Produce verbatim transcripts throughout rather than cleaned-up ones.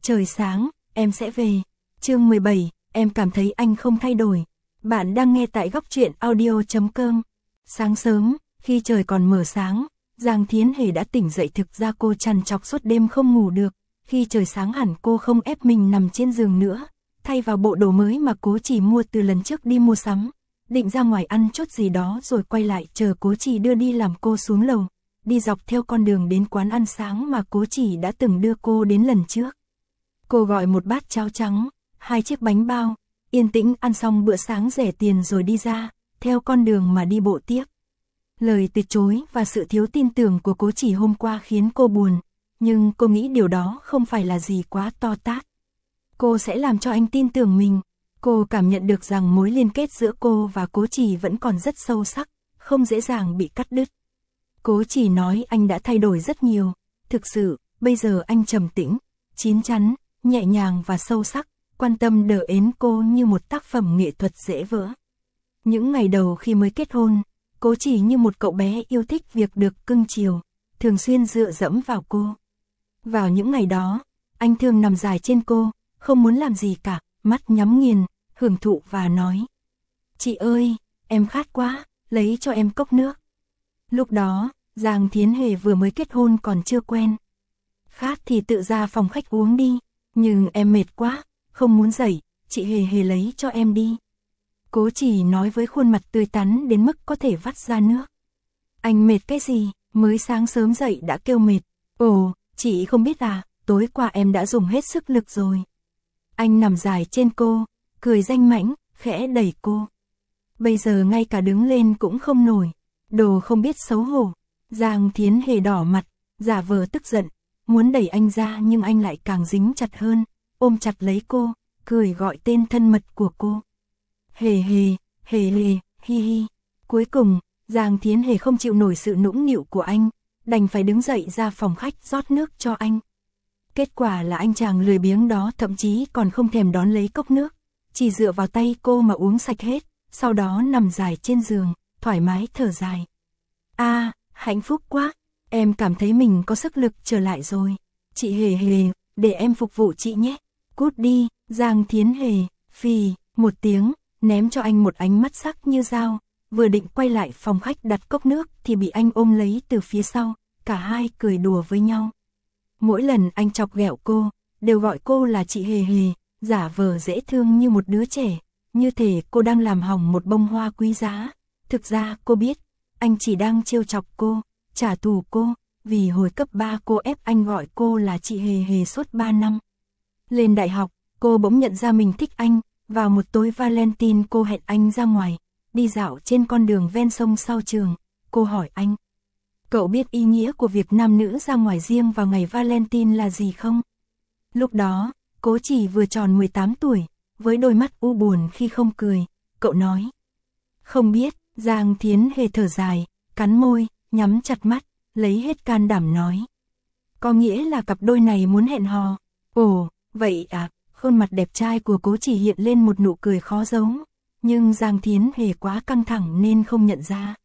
Trời sáng, em sẽ về. Chương mười bảy, em cảm thấy anh không thay đổi. Bạn đang nghe tại góc truyện audio chấm com. Sáng sớm, khi trời còn mở sáng, Giang Thiến Hề đã tỉnh dậy, thực ra cô trằn trọc suốt đêm không ngủ được. Khi trời sáng hẳn cô không ép mình nằm trên giường nữa, thay vào bộ đồ mới mà Cố Chỉ mua từ lần trước đi mua sắm. Định ra ngoài ăn chút gì đó rồi quay lại chờ Cố Chỉ đưa đi làm cô xuống lầu, đi dọc theo con đường đến quán ăn sáng mà Cố Chỉ đã từng đưa cô đến lần trước. Cô gọi một bát cháo trắng, hai chiếc bánh bao, yên tĩnh ăn xong bữa sáng rẻ tiền rồi đi ra, theo con đường mà đi bộ tiếp. Lời từ chối và sự thiếu tin tưởng của Cố Chỉ hôm qua khiến cô buồn, nhưng cô nghĩ điều đó không phải là gì quá to tát. Cô sẽ làm cho anh tin tưởng mình. Cô cảm nhận được rằng mối liên kết giữa cô và Cố Chỉ vẫn còn rất sâu sắc, không dễ dàng bị cắt đứt. Cố Chỉ nói anh đã thay đổi rất nhiều, thực sự, bây giờ anh trầm tĩnh, chín chắn, nhẹ nhàng và sâu sắc, quan tâm đỡ ến cô như một tác phẩm nghệ thuật dễ vỡ. Những ngày đầu khi mới kết hôn, Cố Chỉ như một cậu bé yêu thích việc được cưng chiều, thường xuyên dựa dẫm vào cô. Vào những ngày đó, anh thường nằm dài trên cô, không muốn làm gì cả, mắt nhắm nghiền, hưởng thụ và nói: "Chị ơi, em khát quá, lấy cho em cốc nước." Lúc đó, Giang Thiến Hề vừa mới kết hôn còn chưa quen. "Khát thì tự ra phòng khách uống đi, nhưng em mệt quá, không muốn dậy, chị Hề Hề lấy cho em đi." Cố Chỉ nói với khuôn mặt tươi tắn đến mức có thể vắt ra nước. "Anh mệt cái gì, mới sáng sớm dậy đã kêu mệt." "Ồ, chị không biết à, tối qua em đã dùng hết sức lực rồi." Anh nằm dài trên cô, cười danh mãnh, khẽ đẩy cô. "Bây giờ ngay cả đứng lên cũng không nổi, đồ không biết xấu hổ." Giang Thiến Hề đỏ mặt, giả vờ tức giận, muốn đẩy anh ra nhưng anh lại càng dính chặt hơn, ôm chặt lấy cô, cười gọi tên thân mật của cô. "Hề Hề, Hề Hề, hi hi." Cuối cùng, Giang Thiến Hề không chịu nổi sự nũng nịu của anh, đành phải đứng dậy ra phòng khách rót nước cho anh. Kết quả là anh chàng lười biếng đó thậm chí còn không thèm đón lấy cốc nước, chỉ dựa vào tay cô mà uống sạch hết, sau đó nằm dài trên giường, thoải mái thở dài. "A, à, hạnh phúc quá, em cảm thấy mình có sức lực trở lại rồi. Chị Hề Hề, để em phục vụ chị nhé." "Cút đi." Giang Thiến Hề phì một tiếng, ném cho anh một ánh mắt sắc như dao, vừa định quay lại phòng khách đặt cốc nước thì bị anh ôm lấy từ phía sau, cả hai cười đùa với nhau. Mỗi lần anh chọc ghẹo cô, đều gọi cô là chị Hề Hề, giả vờ dễ thương như một đứa trẻ, như thể cô đang làm hỏng một bông hoa quý giá. Thực ra cô biết, anh chỉ đang trêu chọc cô, trả thù cô, vì hồi cấp ba cô ép anh gọi cô là chị Hề Hề suốt ba năm. Lên đại học, cô bỗng nhận ra mình thích anh, vào một tối Valentine cô hẹn anh ra ngoài, đi dạo trên con đường ven sông sau trường, cô hỏi anh: "Cậu biết ý nghĩa của việc nam nữ ra ngoài riêng vào ngày Valentine là gì không?" Lúc đó, Cố Chỉ vừa tròn mười tám tuổi, với đôi mắt u buồn khi không cười, cậu nói: "Không biết." Giang Thiến Hề thở dài, cắn môi, nhắm chặt mắt, lấy hết can đảm nói: "Có nghĩa là cặp đôi này muốn hẹn hò." "Ồ, vậy à?" Khuôn mặt đẹp trai của Cố Chỉ hiện lên một nụ cười khó giấu, nhưng Giang Thiến Hề quá căng thẳng nên không nhận ra.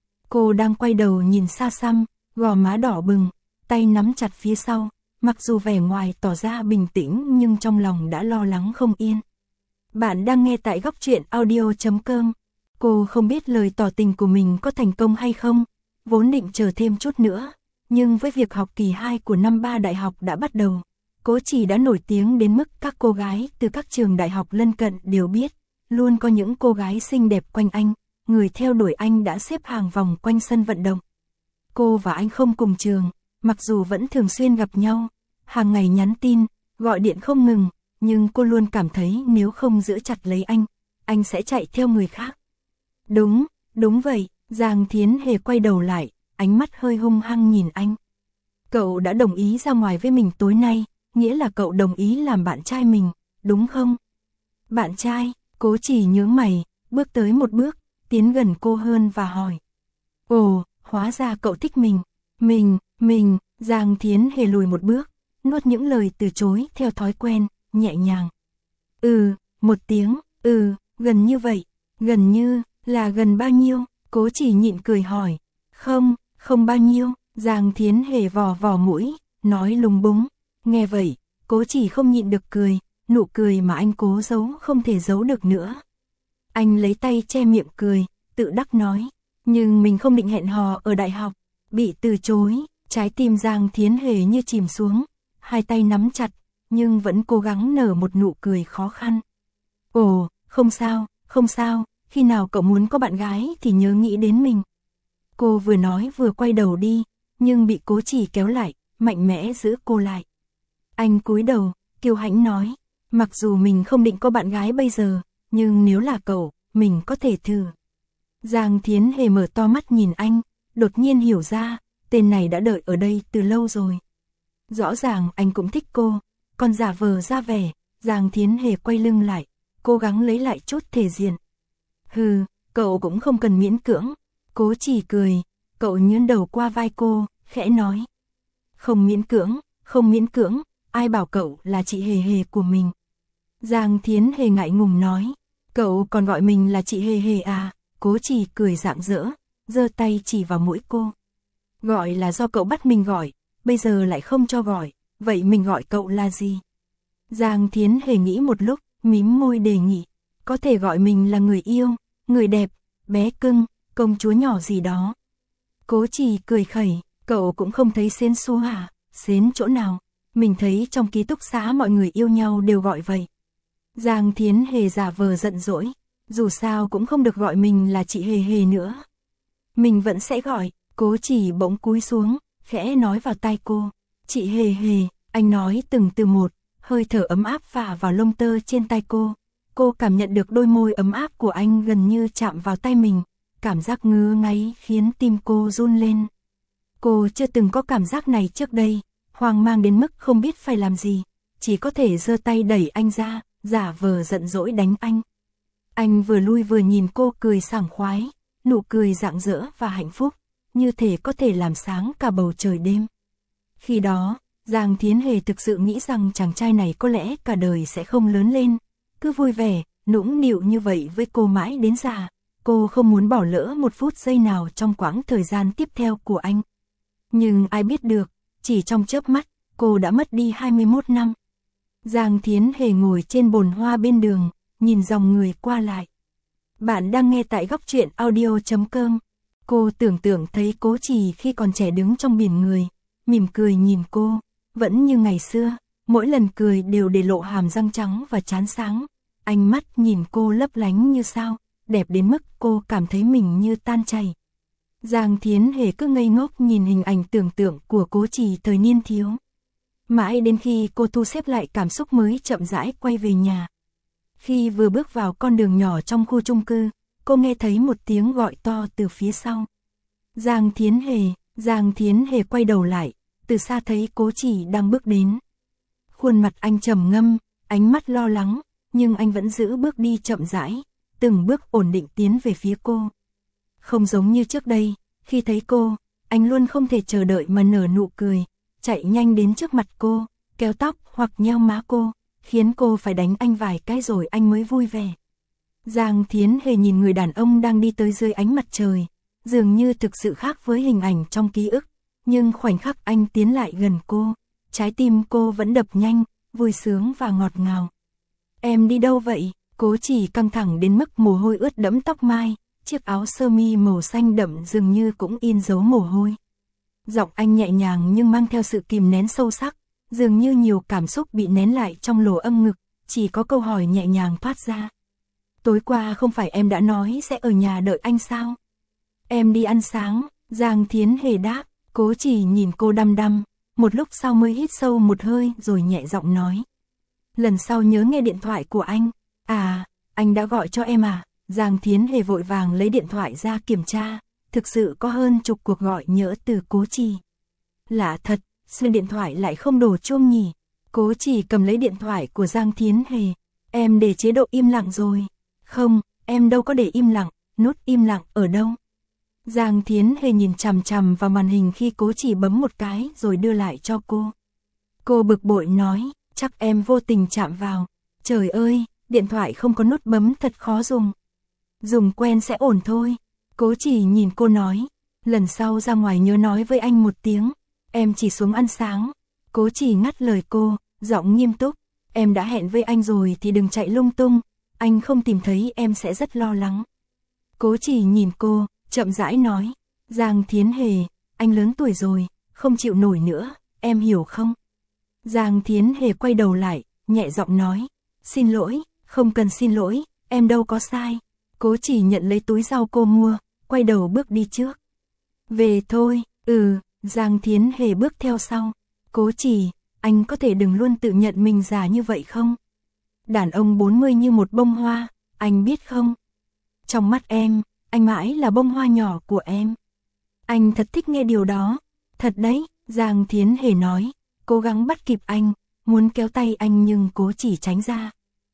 Cô đang quay đầu nhìn xa xăm, gò má đỏ bừng, tay nắm chặt phía sau, mặc dù vẻ ngoài tỏ ra bình tĩnh nhưng trong lòng đã lo lắng không yên. Bạn đang nghe tại góc truyện audio chấm com. Cô không biết lời tỏ tình của mình có thành công hay không, vốn định chờ thêm chút nữa, nhưng với việc học kỳ hai của năm ba đại học đã bắt đầu, Cố Chỉ đã nổi tiếng đến mức các cô gái từ các trường đại học lân cận đều biết, luôn có những cô gái xinh đẹp quanh anh, người theo đuổi anh đã xếp hàng vòng quanh sân vận động. Cô và anh không cùng trường, mặc dù vẫn thường xuyên gặp nhau, hàng ngày nhắn tin, gọi điện không ngừng, nhưng cô luôn cảm thấy nếu không giữ chặt lấy anh, anh sẽ chạy theo người khác. "Đúng, đúng vậy." Giang Thiến Hề quay đầu lại, ánh mắt hơi hung hăng nhìn anh. "Cậu đã đồng ý ra ngoài với mình tối nay, nghĩa là cậu đồng ý làm bạn trai mình, đúng không?" "Bạn trai?" Cố Chỉ nhướng mày, bước tới một bước, tiến gần cô hơn và hỏi: "Ồ, hóa ra cậu thích mình." Mình, mình, Giang Thiến Hề lùi một bước, nuốt những lời từ chối theo thói quen, nhẹ nhàng. "Ừ." Một tiếng, "Ừ, gần như vậy." "Gần như, là gần bao nhiêu?" Cố Chỉ nhịn cười hỏi. "Không, không bao nhiêu." Giang Thiến Hề vò vò mũi, nói lúng búng. Nghe vậy, Cố Chỉ không nhịn được cười, nụ cười mà anh cố giấu không thể giấu được nữa. Anh lấy tay che miệng cười, tự đắc nói, nhưng mình không định hẹn hò ở đại học. Bị từ chối, trái tim Giang Thiến Hề như chìm xuống, hai tay nắm chặt, nhưng vẫn cố gắng nở một nụ cười khó khăn. Ồ, không sao, không sao, khi nào cậu muốn có bạn gái thì nhớ nghĩ đến mình. Cô vừa nói vừa quay đầu đi, nhưng bị Cố Chỉ kéo lại, mạnh mẽ giữ cô lại. Anh cúi đầu, kiêu hãnh nói, mặc dù mình không định có bạn gái bây giờ, nhưng nếu là cậu, mình có thể thử. Giang Thiến Hề mở to mắt nhìn anh, đột nhiên hiểu ra, tên này đã đợi ở đây từ lâu rồi. Rõ ràng anh cũng thích cô, còn giả vờ ra vẻ. Giang Thiến Hề quay lưng lại, cố gắng lấy lại chút thể diện. Hừ, cậu cũng không cần miễn cưỡng. Cố Chỉ cười, cậu nhướng đầu qua vai cô, khẽ nói. Không miễn cưỡng, không miễn cưỡng, ai bảo cậu là chị Hề Hề của mình. Giang Thiến Hề ngại ngùng nói, cậu còn gọi mình là chị Hề Hề à? Cố Chỉ cười rạng rỡ, giơ tay chỉ vào mũi cô. Gọi là do cậu bắt mình gọi, bây giờ lại không cho gọi, vậy mình gọi cậu là gì? Giang Thiến Hề nghĩ một lúc, mím môi đề nghị, có thể gọi mình là người yêu, người đẹp, bé cưng, công chúa nhỏ gì đó. Cố Chỉ cười khẩy, cậu cũng không thấy xến xú hả? Xến chỗ nào? Mình thấy trong ký túc xá mọi người yêu nhau đều gọi vậy. Giang Thiến Hề giả vờ giận dỗi, dù sao cũng không được gọi mình là chị Hề Hề nữa. Mình vẫn sẽ gọi. Cố Chỉ bỗng cúi xuống, khẽ nói vào tai cô, chị Hề Hề. Anh nói từng từ một, hơi thở ấm áp phả vào lông tơ trên tai cô. Cô cảm nhận được đôi môi ấm áp của anh gần như chạm vào tay mình, cảm giác ngứa ngáy khiến tim cô run lên. Cô chưa từng có cảm giác này trước đây, hoang mang đến mức không biết phải làm gì, chỉ có thể giơ tay đẩy anh ra, giả vờ giận dỗi đánh anh. Anh vừa lui vừa nhìn cô cười sảng khoái, nụ cười rạng rỡ và hạnh phúc, như thể có thể làm sáng cả bầu trời đêm. Khi đó, Giang Thiến Hề thực sự nghĩ rằng chàng trai này có lẽ cả đời sẽ không lớn lên, cứ vui vẻ, nũng nịu như vậy với cô mãi đến già. Cô không muốn bỏ lỡ một phút giây nào trong quãng thời gian tiếp theo của anh. Nhưng ai biết được, chỉ trong chớp mắt, cô đã mất đi hai mươi mốt năm. Giang Thiến Hề ngồi trên bồn hoa bên đường, nhìn dòng người qua lại. Bạn đang nghe tại góc truyện audio chấm com. Cô tưởng tượng thấy Cố Chỉ khi còn trẻ đứng trong biển người, mỉm cười nhìn cô, vẫn như ngày xưa, mỗi lần cười đều để lộ hàm răng trắng và trán sáng. Ánh mắt nhìn cô lấp lánh như sao, đẹp đến mức cô cảm thấy mình như tan chảy. Giang Thiến Hề cứ ngây ngốc nhìn hình ảnh tưởng tượng của Cố Chỉ thời niên thiếu. Mãi đến khi cô thu xếp lại cảm xúc mới chậm rãi quay về nhà. Khi vừa bước vào con đường nhỏ trong khu chung cư, cô nghe thấy một tiếng gọi to từ phía sau. Giang Thiến Hề. Giang Thiến Hề quay đầu lại, từ xa thấy Cố Chỉ đang bước đến. Khuôn mặt anh trầm ngâm, ánh mắt lo lắng, nhưng anh vẫn giữ bước đi chậm rãi, từng bước ổn định tiến về phía cô. Không giống như trước đây, khi thấy cô, anh luôn không thể chờ đợi mà nở nụ cười, chạy nhanh đến trước mặt cô, kéo tóc hoặc nheo má cô, khiến cô phải đánh anh vài cái rồi anh mới vui vẻ. Giang Thiến Hề nhìn người đàn ông đang đi tới dưới ánh mặt trời, dường như thực sự khác với hình ảnh trong ký ức, nhưng khoảnh khắc anh tiến lại gần cô, trái tim cô vẫn đập nhanh, vui sướng và ngọt ngào. Em đi đâu vậy? Cố Chỉ căng thẳng đến mức mồ hôi ướt đẫm tóc mai, chiếc áo sơ mi màu xanh đậm dường như cũng in dấu mồ hôi. Giọng anh nhẹ nhàng nhưng mang theo sự kìm nén sâu sắc, dường như nhiều cảm xúc bị nén lại trong lỗ âm ngực, chỉ có câu hỏi nhẹ nhàng thoát ra. Tối qua không phải em đã nói sẽ ở nhà đợi anh sao? Em đi ăn sáng. Giang Thiến Hề đáp. Cố Chỉ nhìn cô đăm đăm, một lúc sau mới hít sâu một hơi rồi nhẹ giọng nói. Lần sau nhớ nghe điện thoại của anh. À, anh đã gọi cho em à? Giang Thiến Hề vội vàng lấy điện thoại ra kiểm tra, thực sự có hơn chục cuộc gọi nhỡ từ Cố Chỉ. Lạ thật, sao điện thoại lại không đổ chuông nhỉ? Cố Chỉ cầm lấy điện thoại của Giang Thiến Hề. Em để chế độ im lặng rồi. Không, em đâu có để im lặng, nút im lặng ở đâu? Giang Thiến Hề nhìn chằm chằm vào màn hình khi Cố Chỉ bấm một cái rồi đưa lại cho cô. Cô bực bội nói, chắc em vô tình chạm vào. Trời ơi, điện thoại không có nút bấm thật khó dùng. Dùng quen sẽ ổn thôi. Cố Chỉ nhìn cô nói, lần sau ra ngoài nhớ nói với anh một tiếng, em chỉ xuống ăn sáng. Cố Chỉ ngắt lời cô, giọng nghiêm túc, em đã hẹn với anh rồi thì đừng chạy lung tung, anh không tìm thấy em sẽ rất lo lắng. Cố Chỉ nhìn cô, chậm rãi nói, Giang Thiến Hề, anh lớn tuổi rồi, không chịu nổi nữa, em hiểu không? Giang Thiến Hề quay đầu lại, nhẹ giọng nói, xin lỗi, không cần xin lỗi, em đâu có sai. Cố Chỉ nhận lấy túi rau cô mua, quay đầu bước đi trước. Về thôi, ừ, Giang Thiến Hề bước theo sau. Cố Chỉ, anh có thể đừng luôn tự nhận mình già như vậy không? Đàn ông bốn mươi như một bông hoa, anh biết không? Trong mắt em, anh mãi là bông hoa nhỏ của em. Anh thật thích nghe điều đó. Thật đấy, Giang Thiến Hề nói, cố gắng bắt kịp anh, muốn kéo tay anh nhưng Cố Chỉ tránh ra.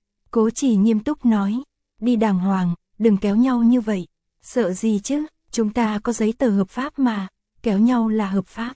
Cố Chỉ nghiêm túc nói, đi đàng hoàng, đừng kéo nhau như vậy. Sợ gì chứ, chúng ta có giấy tờ hợp pháp mà, kéo nhau là hợp pháp.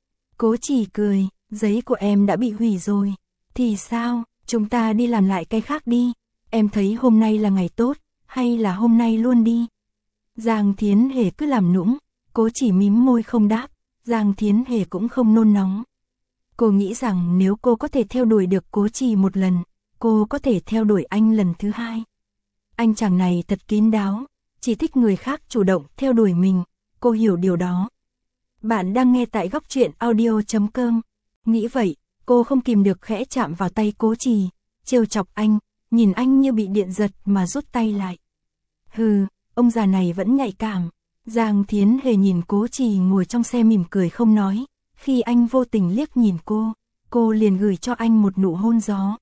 Cố Chỉ cười, giấy của em đã bị hủy rồi. Thì sao, chúng ta đi làm lại cái khác đi. Em thấy hôm nay là ngày tốt, hay là hôm nay luôn đi? Giang Thiến Hề cứ làm nũng, Cố Chỉ mím môi không đáp, Giang Thiến Hề cũng không nôn nóng. Cô nghĩ rằng nếu cô có thể theo đuổi được Cố Chỉ một lần, cô có thể theo đuổi anh lần thứ hai. Anh chàng này thật kín đáo, chỉ thích người khác chủ động theo đuổi mình, cô hiểu điều đó. Bạn đang nghe tại góc truyện audio chấm com. Nghĩ vậy, cô không kìm được khẽ chạm vào tay Cố Chỉ, trêu chọc anh, nhìn anh như bị điện giật mà rút tay lại. Hừ, ông già này vẫn nhạy cảm. Giang Thiến Hề nhìn Cố Chỉ ngồi trong xe mỉm cười không nói, khi anh vô tình liếc nhìn cô, cô liền gửi cho anh một nụ hôn gió.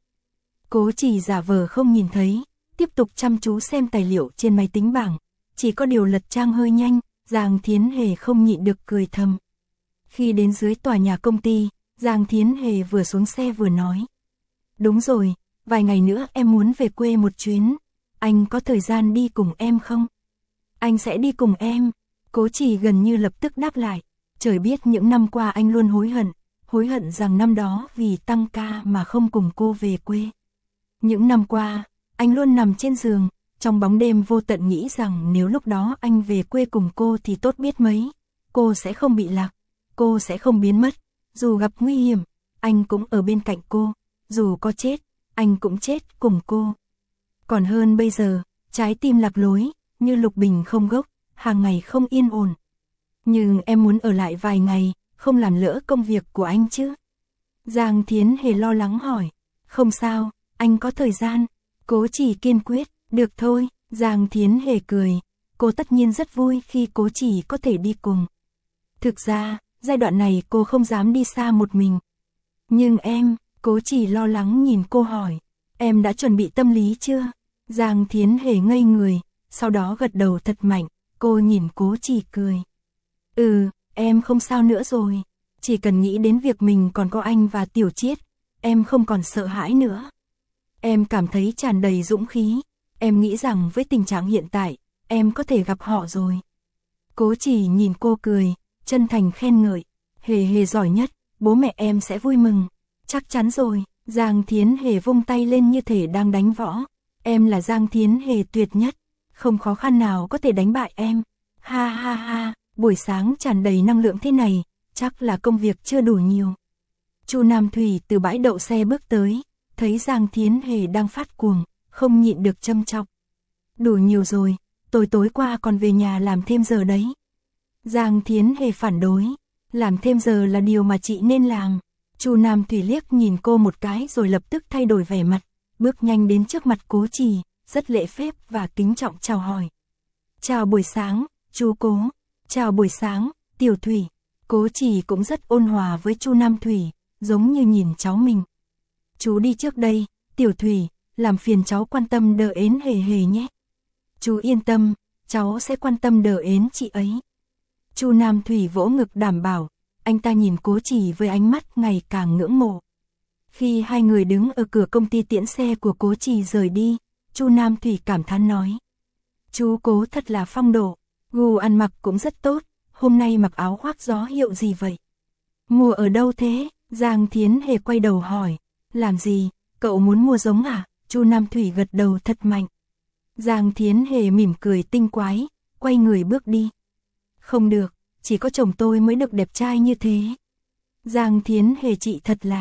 Cố Chỉ giả vờ không nhìn thấy, tiếp tục chăm chú xem tài liệu trên máy tính bảng, chỉ có điều lật trang hơi nhanh, Giang Thiến Hề không nhịn được cười thầm. Khi đến dưới tòa nhà công ty, Giang Thiến Hề vừa xuống xe vừa nói. Đúng rồi, vài ngày nữa em muốn về quê một chuyến, anh có thời gian đi cùng em không? Anh sẽ đi cùng em. Cố Chỉ gần như lập tức đáp lại. Trời biết những năm qua anh luôn hối hận, hối hận rằng năm đó vì tăng ca mà không cùng cô về quê. Những năm qua, anh luôn nằm trên giường, trong bóng đêm vô tận nghĩ rằng nếu lúc đó anh về quê cùng cô thì tốt biết mấy. Cô sẽ không bị lạc, cô sẽ không biến mất, dù gặp nguy hiểm, anh cũng ở bên cạnh cô, dù có chết, anh cũng chết cùng cô. Còn hơn bây giờ, trái tim lạc lối, như lục bình không gốc, hàng ngày không yên ổn. Nhưng em muốn ở lại vài ngày, không làm lỡ công việc của anh chứ? Giang Thiến Hề lo lắng hỏi. Không sao, anh có thời gian. Cố Chỉ kiên quyết, được thôi. Giang Thiến Hề cười, cô tất nhiên rất vui khi Cố Chỉ có thể đi cùng. Thực ra, giai đoạn này cô không dám đi xa một mình. Nhưng em, Cố Chỉ lo lắng nhìn cô hỏi, em đã chuẩn bị tâm lý chưa? Giang Thiến Hề ngây người, sau đó gật đầu thật mạnh, cô nhìn Cố Chỉ cười. Ừ, em không sao nữa rồi, chỉ cần nghĩ đến việc mình còn có anh và Tiểu Chiết, em không còn sợ hãi nữa. Em cảm thấy tràn đầy dũng khí, em nghĩ rằng với tình trạng hiện tại, em có thể gặp họ rồi. Cố Chỉ nhìn cô cười, chân thành khen ngợi, Hề Hề giỏi nhất, bố mẹ em sẽ vui mừng. Chắc chắn rồi. Giang Thiến Hề vung tay lên như thể đang đánh võ. Em là Giang Thiến Hề tuyệt nhất, không khó khăn nào có thể đánh bại em. Ha ha ha, buổi sáng tràn đầy năng lượng thế này, chắc là công việc chưa đủ nhiều. Chu Nam Thủy từ bãi đậu xe bước tới, thấy Giang Thiến Hề đang phát cuồng, không nhịn được châm chọc. Đủ nhiều rồi, tối tối qua còn về nhà làm thêm giờ đấy. Giang Thiến Hề phản đối, làm thêm giờ là điều mà chị nên làm. Chu Nam Thủy liếc nhìn cô một cái rồi lập tức thay đổi vẻ mặt, bước nhanh đến trước mặt Cố Chỉ, rất lễ phép và kính trọng chào hỏi. Chào buổi sáng, chú Cố. Chào buổi sáng, Tiểu Thủy. Cố Chỉ cũng rất ôn hòa với Chu Nam Thủy, giống như nhìn cháu mình. Chú đi trước đây, Tiểu Thủy, làm phiền cháu quan tâm đỡ ến Hề Hề nhé. Chú yên tâm, cháu sẽ quan tâm đỡ ến chị ấy. Chu Nam Thủy vỗ ngực đảm bảo, anh ta nhìn Cố Chỉ với ánh mắt ngày càng ngưỡng mộ. Khi hai người đứng ở cửa công ty tiễn xe của Cố Chỉ rời đi, Chu Nam Thủy cảm thán nói. Chú Cố thật là phong độ, gu ăn mặc cũng rất tốt, hôm nay mặc áo khoác gió hiệu gì vậy? Mua ở đâu thế? Giang Thiến Hề quay đầu hỏi. Làm gì, cậu muốn mua giống à? Chu Nam Thủy gật đầu thật mạnh. Giang Thiến Hề mỉm cười tinh quái, quay người bước đi. Không được, chỉ có chồng tôi mới được đẹp trai như thế. Giang Thiến Hề chị thật là...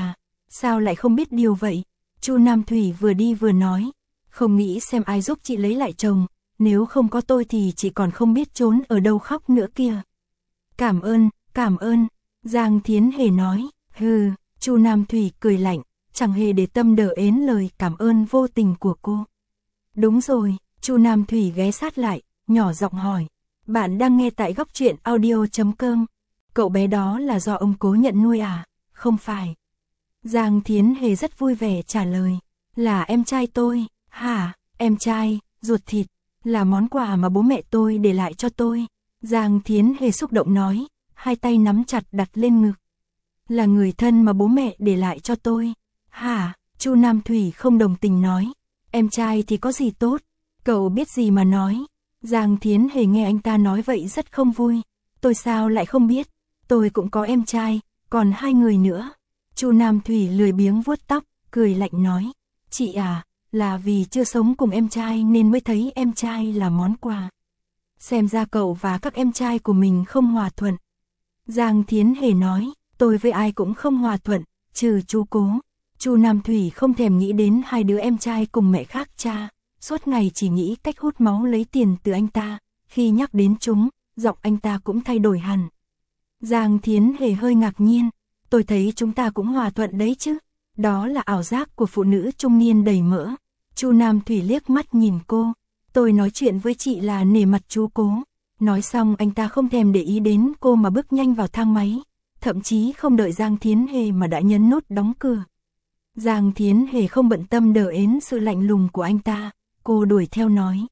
sao lại không biết điều vậy? Chu Nam Thủy vừa đi vừa nói, không nghĩ xem ai giúp chị lấy lại chồng, nếu không có tôi thì chị còn không biết trốn ở đâu khóc nữa kia. Cảm ơn, cảm ơn, Giang Thiến Hề nói, hừ, Chu Nam Thủy cười lạnh, chẳng hề để tâm đỡ ến lời cảm ơn vô tình của cô. Đúng rồi, Chu Nam Thủy ghé sát lại, nhỏ giọng hỏi, bạn đang nghe tại góc truyện audio chấm com, cậu bé đó là do ông cố nhận nuôi à? Không phải. Giang Thiến Hề rất vui vẻ trả lời, là em trai tôi. Hả, em trai, ruột thịt, là món quà mà bố mẹ tôi để lại cho tôi. Giang Thiến Hề xúc động nói, hai tay nắm chặt đặt lên ngực. Là người thân mà bố mẹ để lại cho tôi. Hả, Chu Nam Thủy không đồng tình nói, em trai thì có gì tốt, cậu biết gì mà nói. Giang Thiến Hề nghe anh ta nói vậy rất không vui, tôi sao lại không biết, tôi cũng có em trai, còn hai người nữa. Chu Nam Thủy lười biếng vuốt tóc, cười lạnh nói, chị à, là vì chưa sống cùng em trai nên mới thấy em trai là món quà. Xem ra cậu và các em trai của mình không hòa thuận. Giang Thiến Hề nói, tôi với ai cũng không hòa thuận, trừ chú Cố. Chu Nam Thủy không thèm nghĩ đến hai đứa em trai cùng mẹ khác cha, suốt ngày chỉ nghĩ cách hút máu lấy tiền từ anh ta, khi nhắc đến chúng, giọng anh ta cũng thay đổi hẳn. Giang Thiến Hề hơi ngạc nhiên, tôi thấy chúng ta cũng hòa thuận đấy chứ, đó là ảo giác của phụ nữ trung niên đầy mỡ. Chu Nam Thủy liếc mắt nhìn cô, tôi nói chuyện với chị là nể mặt chú Cố. Nói xong anh ta không thèm để ý đến cô mà bước nhanh vào thang máy, thậm chí không đợi Giang Thiến Hề mà đã nhấn nút đóng cửa. Giang Thiến Hề không bận tâm đờ ến sự lạnh lùng của anh ta, cô đuổi theo nói.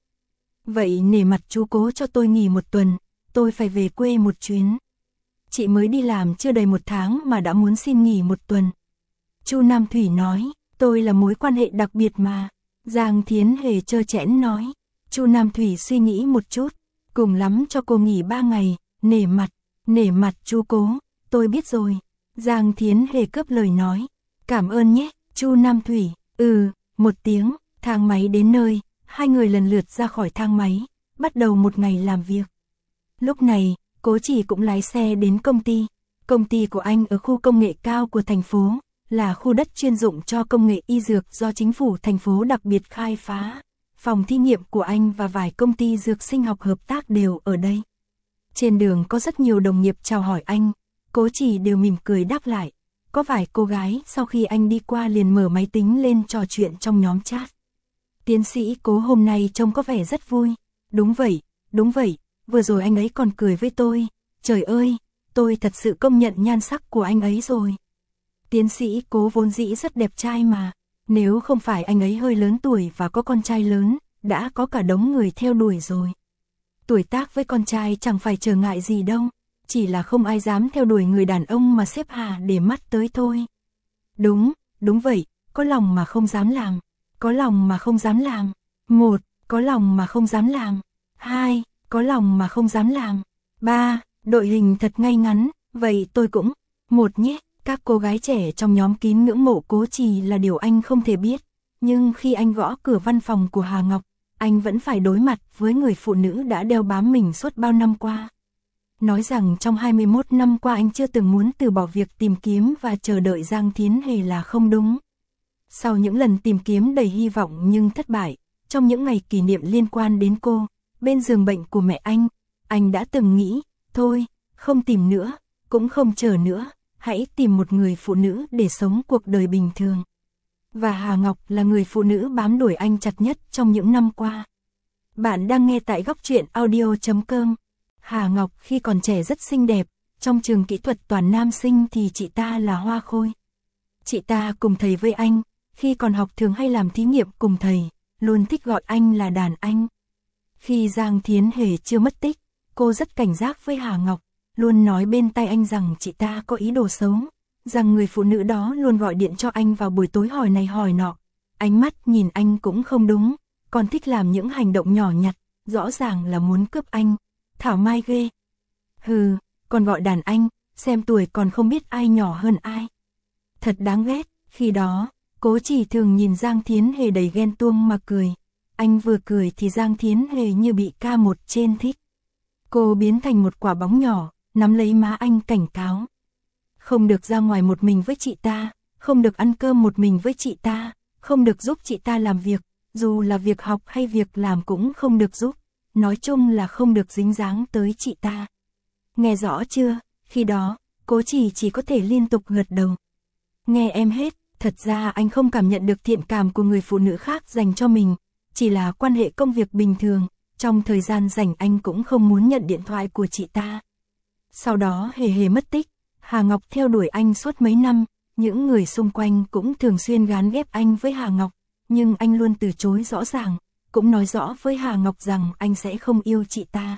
Vậy nể mặt chú Cố cho tôi nghỉ một tuần, tôi phải về quê một chuyến. Chị mới đi làm chưa đầy một tháng mà đã muốn xin nghỉ một tuần. Chu Nam Thủy nói, tôi là mối quan hệ đặc biệt mà. Giang Thiến Hề trơ trẽn nói. Chu Nam Thủy suy nghĩ một chút, cùng lắm cho cô nghỉ ba ngày, nể mặt, nể mặt chú Cố, tôi biết rồi. Giang Thiến Hề cướp lời nói, cảm ơn nhé, Chu Nam Thủy. Ừ, một tiếng, thang máy đến nơi, hai người lần lượt ra khỏi thang máy, bắt đầu một ngày làm việc. Lúc này, Cố Chỉ cũng lái xe đến công ty. Công ty của anh ở khu công nghệ cao của thành phố, là khu đất chuyên dụng cho công nghệ y dược do chính phủ thành phố đặc biệt khai phá. Phòng thí nghiệm của anh và vài công ty dược sinh học hợp tác đều ở đây. Trên đường có rất nhiều đồng nghiệp chào hỏi anh, Cố Chỉ đều mỉm cười đáp lại. Có vài cô gái sau khi anh đi qua liền mở máy tính lên trò chuyện trong nhóm chat. Tiến sĩ Cố hôm nay trông có vẻ rất vui. Đúng vậy, đúng vậy, vừa rồi anh ấy còn cười với tôi. Trời ơi, tôi thật sự công nhận nhan sắc của anh ấy rồi. Tiến sĩ Cố vốn dĩ rất đẹp trai mà. Nếu không phải anh ấy hơi lớn tuổi và có con trai lớn, đã có cả đống người theo đuổi rồi. Tuổi tác với con trai chẳng phải trở ngại gì đâu, chỉ là không ai dám theo đuổi người đàn ông mà xếp Hà để mắt tới thôi. Đúng, đúng vậy, có lòng mà không dám làm, có lòng mà không dám làm. Một, có lòng mà không dám làm. Hai, có lòng mà không dám làm. Ba, đội hình thật ngay ngắn, vậy tôi cũng. Một nhé. Các cô gái trẻ trong nhóm kín ngưỡng mộ Cố Trì là điều anh không thể biết, nhưng khi anh gõ cửa văn phòng của Hà Ngọc, anh vẫn phải đối mặt với người phụ nữ đã đeo bám mình suốt bao năm qua. Nói rằng trong hai mươi mốt năm qua anh chưa từng muốn từ bỏ việc tìm kiếm và chờ đợi Giang Thiến Hề là không đúng. Sau những lần tìm kiếm đầy hy vọng nhưng thất bại, trong những ngày kỷ niệm liên quan đến cô, bên giường bệnh của mẹ anh, anh đã từng nghĩ, thôi, không tìm nữa, cũng không chờ nữa. Hãy tìm một người phụ nữ để sống cuộc đời bình thường. Và Hà Ngọc là người phụ nữ bám đuổi anh chặt nhất trong những năm qua. Bạn đang nghe tại góc truyện audio chấm com. Hà Ngọc khi còn trẻ rất xinh đẹp, trong trường kỹ thuật toàn nam sinh thì chị ta là hoa khôi. Chị ta cùng thầy với anh, khi còn học thường hay làm thí nghiệm cùng thầy, luôn thích gọi anh là đàn anh. Khi Giang Thiến Hề chưa mất tích, cô rất cảnh giác với Hà Ngọc. Luôn nói bên tai anh rằng chị ta có ý đồ xấu, rằng người phụ nữ đó luôn gọi điện cho anh vào buổi tối hỏi này hỏi nọ. Ánh mắt nhìn anh cũng không đúng, còn thích làm những hành động nhỏ nhặt, rõ ràng là muốn cướp anh. Thảo Mai ghê. Hừ, còn gọi đàn anh, xem tuổi còn không biết ai nhỏ hơn ai. Thật đáng ghét, khi đó, Cố Chỉ thường nhìn Giang Thiến Hề đầy ghen tuông mà cười. Anh vừa cười thì Giang Thiến Hề như bị ca một trên thích. Cô biến thành một quả bóng nhỏ, nắm lấy má anh cảnh cáo. Không được ra ngoài một mình với chị ta, không được ăn cơm một mình với chị ta, không được giúp chị ta làm việc, dù là việc học hay việc làm cũng không được giúp, nói chung là không được dính dáng tới chị ta. Nghe rõ chưa? Khi đó, Cố Chỉ chỉ có thể liên tục gật đầu. Nghe em hết, thật ra anh không cảm nhận được thiện cảm của người phụ nữ khác dành cho mình, chỉ là quan hệ công việc bình thường, trong thời gian rảnh anh cũng không muốn nhận điện thoại của chị ta. Sau đó Hề Hề mất tích, Hà Ngọc theo đuổi anh suốt mấy năm, những người xung quanh cũng thường xuyên gán ghép anh với Hà Ngọc, nhưng anh luôn từ chối rõ ràng, cũng nói rõ với Hà Ngọc rằng anh sẽ không yêu chị ta.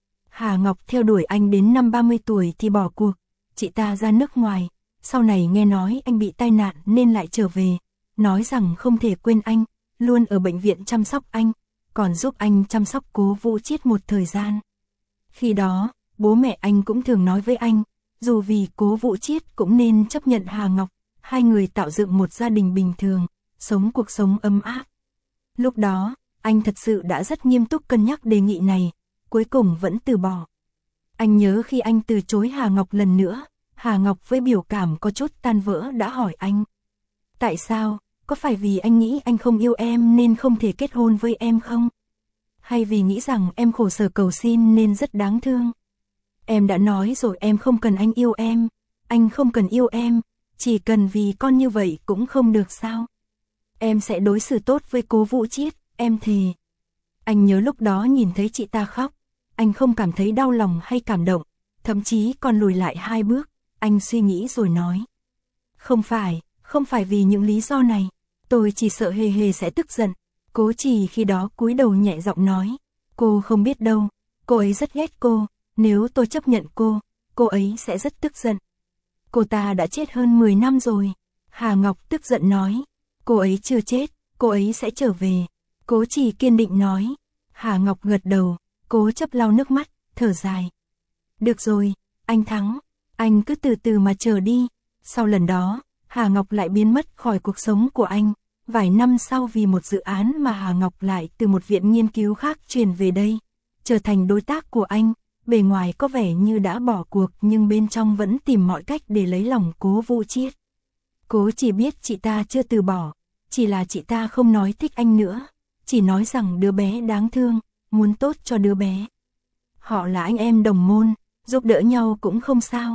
Hà Ngọc theo đuổi anh đến năm ba mươi tuổi thì bỏ cuộc, chị ta ra nước ngoài, sau này nghe nói anh bị tai nạn nên lại trở về, nói rằng không thể quên anh, luôn ở bệnh viện chăm sóc anh, còn giúp anh chăm sóc Cố Vũ Chiết một thời gian. Khi đó, bố mẹ anh cũng thường nói với anh, dù vì Cố Vũ Chiết cũng nên chấp nhận Hà Ngọc, hai người tạo dựng một gia đình bình thường, sống cuộc sống ấm áp. Lúc đó, anh thật sự đã rất nghiêm túc cân nhắc đề nghị này, cuối cùng vẫn từ bỏ. Anh nhớ khi anh từ chối Hà Ngọc lần nữa, Hà Ngọc với biểu cảm có chút tan vỡ đã hỏi anh. Tại sao, có phải vì anh nghĩ anh không yêu em nên không thể kết hôn với em không? Hay vì nghĩ rằng em khổ sở cầu xin nên rất đáng thương? Em đã nói rồi em không cần anh yêu em, anh không cần yêu em, chỉ cần vì con như vậy cũng không được sao? Em sẽ đối xử tốt với Cố Vũ Chiết, em thề. Anh nhớ lúc đó nhìn thấy chị ta khóc, anh không cảm thấy đau lòng hay cảm động, thậm chí còn lùi lại hai bước, anh suy nghĩ rồi nói. Không phải, không phải vì những lý do này, tôi chỉ sợ Hề Hề sẽ tức giận. Cố Chỉ khi đó cúi đầu nhẹ giọng nói, cô không biết đâu, cô ấy rất ghét cô, nếu tôi chấp nhận cô, cô ấy sẽ rất tức giận. Cô ta đã chết hơn mười năm rồi. Hà Ngọc tức giận nói, cô ấy chưa chết, cô ấy sẽ trở về. Cố Chỉ kiên định nói. Hà Ngọc gật đầu, cố chấp lau nước mắt, thở dài. Được rồi, anh thắng, anh cứ từ từ mà chờ đi. Sau lần đó, Hà Ngọc lại biến mất khỏi cuộc sống của anh. Vài năm sau vì một dự án mà Hà Ngọc lại từ một viện nghiên cứu khác chuyển về đây, trở thành đối tác của anh. Bề ngoài có vẻ như đã bỏ cuộc nhưng bên trong vẫn tìm mọi cách để lấy lòng Cố Vũ Chiết. Cố chỉ biết chị ta chưa từ bỏ, chỉ là chị ta không nói thích anh nữa, chỉ nói rằng đứa bé đáng thương, muốn tốt cho đứa bé. Họ là anh em đồng môn, giúp đỡ nhau cũng không sao.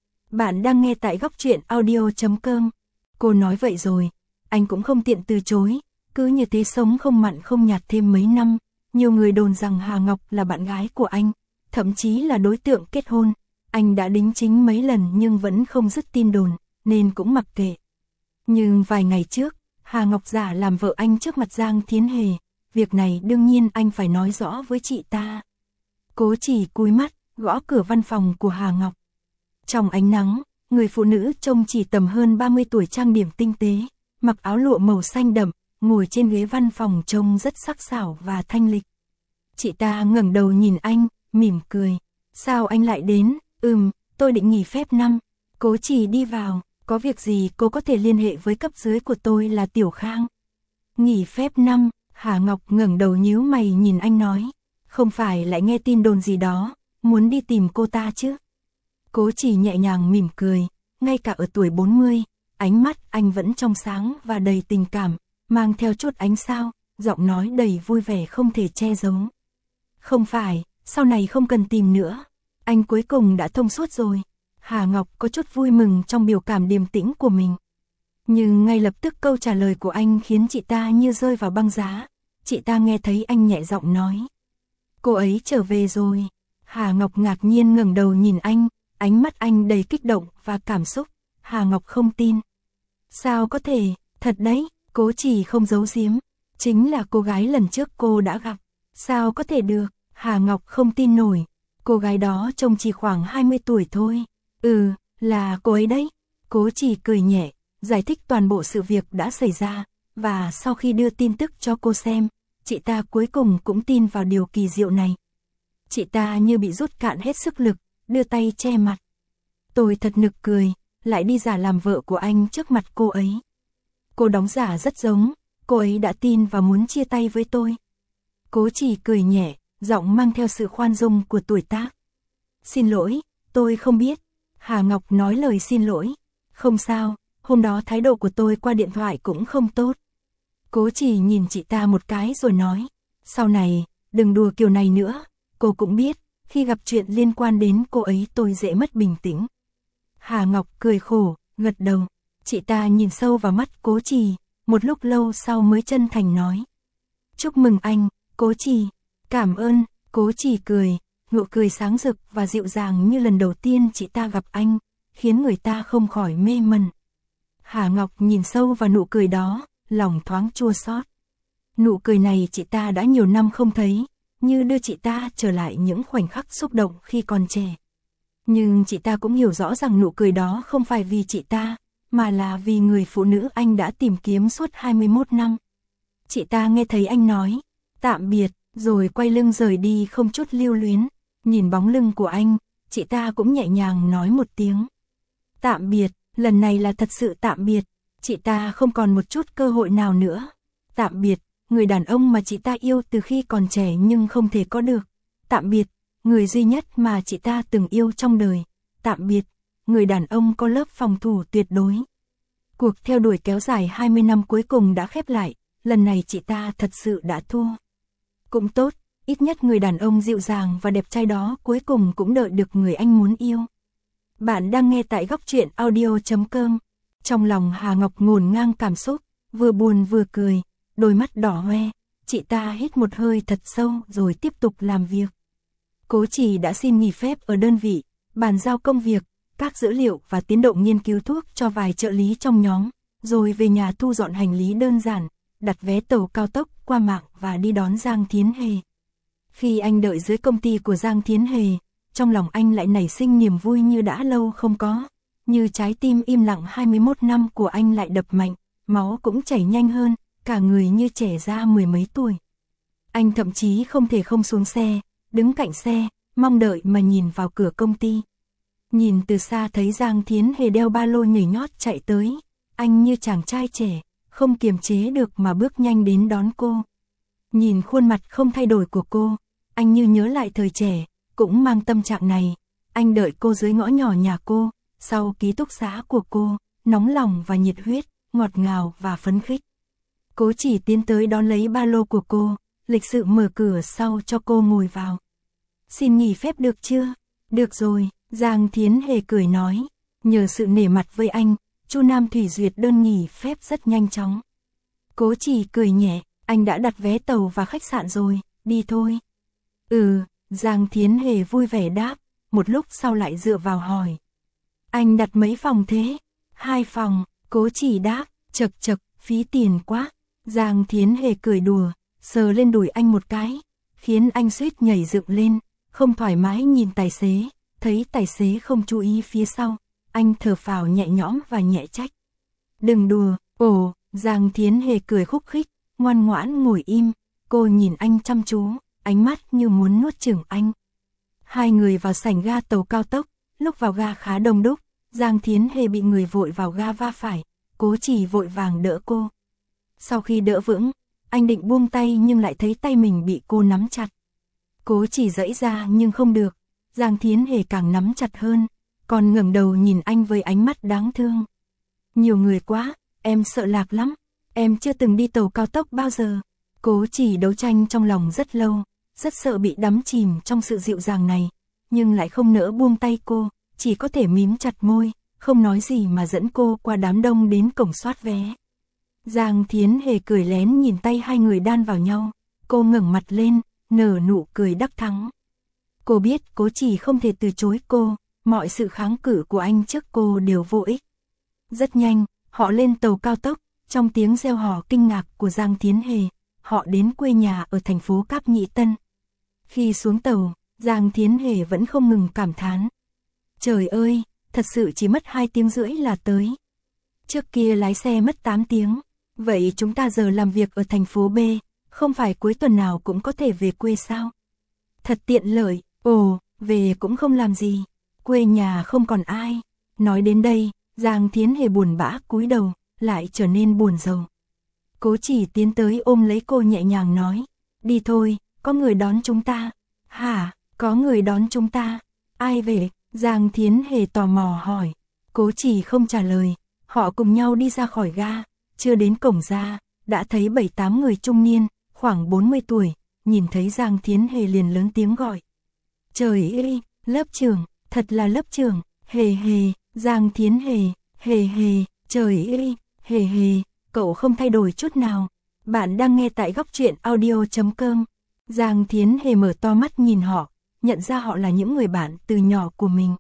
Bạn đang nghe tại góc truyện audio chấm com. Cô nói vậy rồi, anh cũng không tiện từ chối, cứ như thế sống không mặn không nhạt thêm mấy năm. Nhiều người đồn rằng Hà Ngọc là bạn gái của anh, thậm chí là đối tượng kết hôn. Anh đã đính chính mấy lần nhưng vẫn không dứt tin đồn, nên cũng mặc kệ. Nhưng vài ngày trước, Hà Ngọc giả làm vợ anh trước mặt Giang Thiến Hề, việc này đương nhiên anh phải nói rõ với chị ta. Cố Chỉ cúi mắt, gõ cửa văn phòng của Hà Ngọc. Trong ánh nắng, người phụ nữ trông chỉ tầm hơn ba mươi tuổi trang điểm tinh tế, mặc áo lụa màu xanh đậm, ngồi trên ghế văn phòng trông rất sắc sảo và thanh lịch. Chị ta ngẩng đầu nhìn anh, mỉm cười. Sao anh lại đến? Ừm, tôi định nghỉ phép năm. Cố Chỉ đi vào, có việc gì cô có thể liên hệ với cấp dưới của tôi là Tiểu Khang. Nghỉ phép năm, Hà Ngọc ngẩng đầu nhíu mày nhìn anh nói. Không phải lại nghe tin đồn gì đó, muốn đi tìm cô ta chứ? Cố Chỉ nhẹ nhàng mỉm cười, ngay cả ở tuổi bốn mươi, ánh mắt anh vẫn trong sáng và đầy tình cảm, mang theo chút ánh sao, giọng nói đầy vui vẻ không thể che giấu. Không phải, sau này không cần tìm nữa, anh cuối cùng đã thông suốt rồi. Hà Ngọc có chút vui mừng trong biểu cảm điềm tĩnh của mình. Nhưng ngay lập tức câu trả lời của anh khiến chị ta như rơi vào băng giá. Chị ta nghe thấy anh nhẹ giọng nói. Cô ấy trở về rồi. Hà Ngọc ngạc nhiên ngẩng đầu nhìn anh, ánh mắt anh đầy kích động và cảm xúc. Hà Ngọc không tin. Sao có thể, thật đấy, Cố Chỉ không giấu giếm. Chính là cô gái lần trước cô đã gặp. Sao có thể được, Hà Ngọc không tin nổi. Cô gái đó trông chỉ khoảng hai mươi tuổi thôi. Ừ, là cô ấy đấy. Cố Chỉ cười nhẹ, giải thích toàn bộ sự việc đã xảy ra. Và sau khi đưa tin tức cho cô xem, chị ta cuối cùng cũng tin vào điều kỳ diệu này. Chị ta như bị rút cạn hết sức lực, đưa tay che mặt. Tôi thật nực cười, lại đi giả làm vợ của anh trước mặt cô ấy. Cô đóng giả rất giống, cô ấy đã tin và muốn chia tay với tôi. Cố Chỉ cười nhẹ, giọng mang theo sự khoan dung của tuổi tác. Xin lỗi, tôi không biết. Hà Ngọc nói lời xin lỗi. Không sao, hôm đó thái độ của tôi qua điện thoại cũng không tốt. Cố Chỉ nhìn chị ta một cái rồi nói, sau này, đừng đùa kiểu này nữa, cô cũng biết, khi gặp chuyện liên quan đến cô ấy tôi dễ mất bình tĩnh. Hà Ngọc cười khổ, gật đầu, chị ta nhìn sâu vào mắt Cố Chỉ, một lúc lâu sau mới chân thành nói. Chúc mừng anh, Cố Chỉ, cảm ơn, Cố Chỉ cười, nụ cười sáng rực và dịu dàng như lần đầu tiên chị ta gặp anh, khiến người ta không khỏi mê mẩn. Hà Ngọc nhìn sâu vào nụ cười đó, lòng thoáng chua xót. Nụ cười này chị ta đã nhiều năm không thấy, như đưa chị ta trở lại những khoảnh khắc xúc động khi còn trẻ. Nhưng chị ta cũng hiểu rõ rằng nụ cười đó không phải vì chị ta, mà là vì người phụ nữ anh đã tìm kiếm suốt hai mươi mốt năm. Chị ta nghe thấy anh nói, tạm biệt, rồi quay lưng rời đi không chút lưu luyến. Nhìn bóng lưng của anh, chị ta cũng nhẹ nhàng nói một tiếng. Tạm biệt, lần này là thật sự tạm biệt, chị ta không còn một chút cơ hội nào nữa. Tạm biệt, người đàn ông mà chị ta yêu từ khi còn trẻ nhưng không thể có được. Tạm biệt, người duy nhất mà chị ta từng yêu trong đời. Tạm biệt, người đàn ông có lớp phòng thủ tuyệt đối. Cuộc theo đuổi kéo dài hai mươi năm cuối cùng đã khép lại, lần này chị ta thật sự đã thua. Cũng tốt, ít nhất người đàn ông dịu dàng và đẹp trai đó cuối cùng cũng đợi được người anh muốn yêu. Bạn đang nghe tại góc truyện audio chấm com. Trong lòng Hà Ngọc ngổn ngang cảm xúc, vừa buồn vừa cười, đôi mắt đỏ hoe, chị ta hít một hơi thật sâu rồi tiếp tục làm việc. Cố Chỉ đã xin nghỉ phép ở đơn vị, bàn giao công việc, các dữ liệu và tiến độ nghiên cứu thuốc cho vài trợ lý trong nhóm, rồi về nhà thu dọn hành lý đơn giản, đặt vé tàu cao tốc qua mạng và đi đón Giang Thiến Hề. Khi anh đợi dưới công ty của Giang Thiến Hề, trong lòng anh lại nảy sinh niềm vui như đã lâu không có, như trái tim im lặng hai mươi mốt năm của anh lại đập mạnh, máu cũng chảy nhanh hơn, cả người như trẻ ra mười mấy tuổi. Anh thậm chí không thể không xuống xe, đứng cạnh xe, mong đợi mà nhìn vào cửa công ty. Nhìn từ xa thấy Giang Thiến Hề đeo ba lô nhảy nhót chạy tới, anh như chàng trai trẻ, không kiềm chế được mà bước nhanh đến đón cô. Nhìn khuôn mặt không thay đổi của cô, anh như nhớ lại thời trẻ, cũng mang tâm trạng này. Anh đợi cô dưới ngõ nhỏ nhà cô, sau ký túc xá của cô, nóng lòng và nhiệt huyết, ngọt ngào và phấn khích. Cố Chỉ tiến tới đón lấy ba lô của cô, lịch sự mở cửa sau cho cô ngồi vào. Xin nghỉ phép được chưa? Được rồi, Giang Thiến Hề cười nói. Nhờ sự nể mặt với anh, Chu Nam Thủy duyệt đơn nghỉ phép rất nhanh chóng. Cố Chỉ cười nhẹ, anh đã đặt vé tàu và khách sạn rồi, đi thôi. Ừ, Giang Thiến Hề vui vẻ đáp, một lúc sau lại dựa vào hỏi. Anh đặt mấy phòng thế? Hai phòng, Cố Chỉ đáp, chật chật, phí tiền quá. Giang Thiến Hề cười đùa, sờ lên đùi anh một cái, khiến anh suýt nhảy dựng lên, không thoải mái nhìn tài xế, thấy tài xế không chú ý phía sau, anh thở phào nhẹ nhõm và nhẹ trách. Đừng đùa, ồ, Giang Thiến Hề cười khúc khích, ngoan ngoãn ngồi im, cô nhìn anh chăm chú, ánh mắt như muốn nuốt chửng anh. Hai người vào sảnh ga tàu cao tốc, lúc vào ga khá đông đúc, Giang Thiến Hề bị người vội vào ga va phải, Cố Chỉ vội vàng đỡ cô. Sau khi đỡ vững, anh định buông tay nhưng lại thấy tay mình bị cô nắm chặt. Cố Chỉ giãy ra nhưng không được, Giang Thiến Hề càng nắm chặt hơn, còn ngẩng đầu nhìn anh với ánh mắt đáng thương. Nhiều người quá, em sợ lạc lắm, em chưa từng đi tàu cao tốc bao giờ. Cố Chỉ đấu tranh trong lòng rất lâu, rất sợ bị đắm chìm trong sự dịu dàng này, nhưng lại không nỡ buông tay cô, chỉ có thể mím chặt môi, không nói gì mà dẫn cô qua đám đông đến cổng soát vé. Giang Thiến Hề cười lén nhìn tay hai người đan vào nhau, cô ngẩng mặt lên, nở nụ cười đắc thắng. Cô biết Cố Chỉ không thể từ chối cô, mọi sự kháng cự của anh trước cô đều vô ích. Rất nhanh, họ lên tàu cao tốc, trong tiếng reo hò kinh ngạc của Giang Thiến Hề, họ đến quê nhà ở thành phố Cáp Nhĩ Tân. Khi xuống tàu, Giang Thiến Hề vẫn không ngừng cảm thán. Trời ơi, thật sự chỉ mất hai tiếng rưỡi là tới. Trước kia lái xe mất tám tiếng, vậy chúng ta giờ làm việc ở thành phố B, không phải cuối tuần nào cũng có thể về quê sao? Thật tiện lợi, ồ, về cũng không làm gì, quê nhà không còn ai. Nói đến đây, Giang Thiến Hề buồn bã cúi đầu, lại trở nên buồn rầu. Cố Chỉ tiến tới ôm lấy cô nhẹ nhàng nói, đi thôi, có người đón chúng ta. Hả, có người đón chúng ta? Ai về? Giang Thiến Hề tò mò hỏi. Cố Chỉ không trả lời, Họ cùng nhau đi ra khỏi ga, chưa đến cổng ra, đã thấy bảy tám người trung niên, khoảng bốn mươi tuổi, nhìn thấy Giang Thiến Hề liền lớn tiếng gọi. Trời ơi, lớp trưởng, thật là lớp trưởng, hề hề, Giang Thiến Hề, hề hề, trời ơi, hề hề, cậu không thay đổi chút nào. Bạn đang nghe tại góc truyện audio chấm com. Giang Thiến Hề mở to mắt nhìn họ, nhận ra họ là những người bạn từ nhỏ của mình.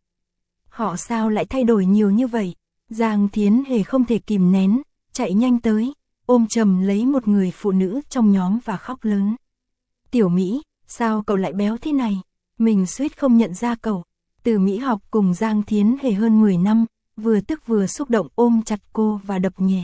Họ sao lại thay đổi nhiều như vậy? Giang Thiến Hề không thể kìm nén, chạy nhanh tới, ôm chầm lấy một người phụ nữ trong nhóm và khóc lớn. Tiểu Mỹ, sao cậu lại béo thế này? Mình suýt không nhận ra cậu. Từ Mỹ học cùng Giang Thiến Hề hơn mười năm, vừa tức vừa xúc động ôm chặt cô và đập nhẹ.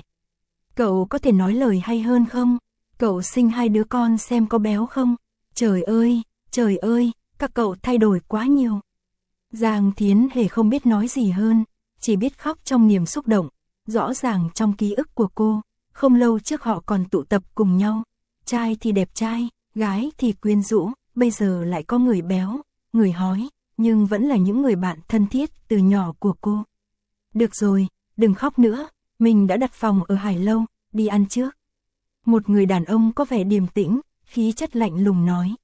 Cậu có thể nói lời hay hơn không? Cậu sinh hai đứa con xem có béo không? Trời ơi, trời ơi, các cậu thay đổi quá nhiều. Giang Thiến Hề không biết nói gì hơn, chỉ biết khóc trong niềm xúc động. Rõ ràng trong ký ức của cô, không lâu trước họ còn tụ tập cùng nhau. Trai thì đẹp trai, gái thì quyến rũ, bây giờ lại có người béo, người hói, nhưng vẫn là những người bạn thân thiết từ nhỏ của cô. Được rồi, đừng khóc nữa, mình đã đặt phòng ở Hải Lâu, đi ăn trước. Một người đàn ông có vẻ điềm tĩnh, khí chất lạnh lùng nói.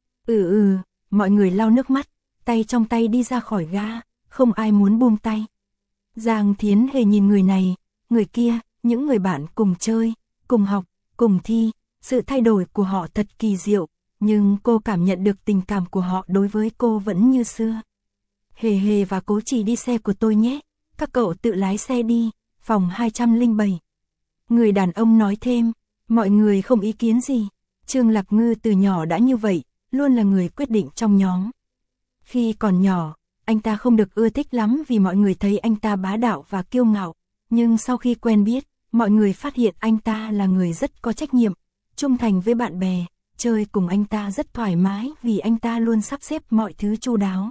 Ừ ừ, mọi người lau nước mắt, tay trong tay đi ra khỏi ga, không ai muốn buông tay. Giang Thiến Hề nhìn người này, người kia, những người bạn cùng chơi, cùng học, cùng thi, sự thay đổi của họ thật kỳ diệu, nhưng cô cảm nhận được tình cảm của họ đối với cô vẫn như xưa. Hề Hề và Cố Chỉ đi xe của tôi nhé, các cậu tự lái xe đi, phòng hai trăm lẻ bảy. Người đàn ông nói thêm, mọi người không ý kiến gì. Trương Lạc Ngư từ nhỏ đã như vậy, luôn là người quyết định trong nhóm. Khi còn nhỏ, anh ta không được ưa thích lắm vì mọi người thấy anh ta bá đạo và kiêu ngạo, nhưng sau khi quen biết, mọi người phát hiện anh ta là người rất có trách nhiệm, trung thành với bạn bè, chơi cùng anh ta rất thoải mái vì anh ta luôn sắp xếp mọi thứ chu đáo.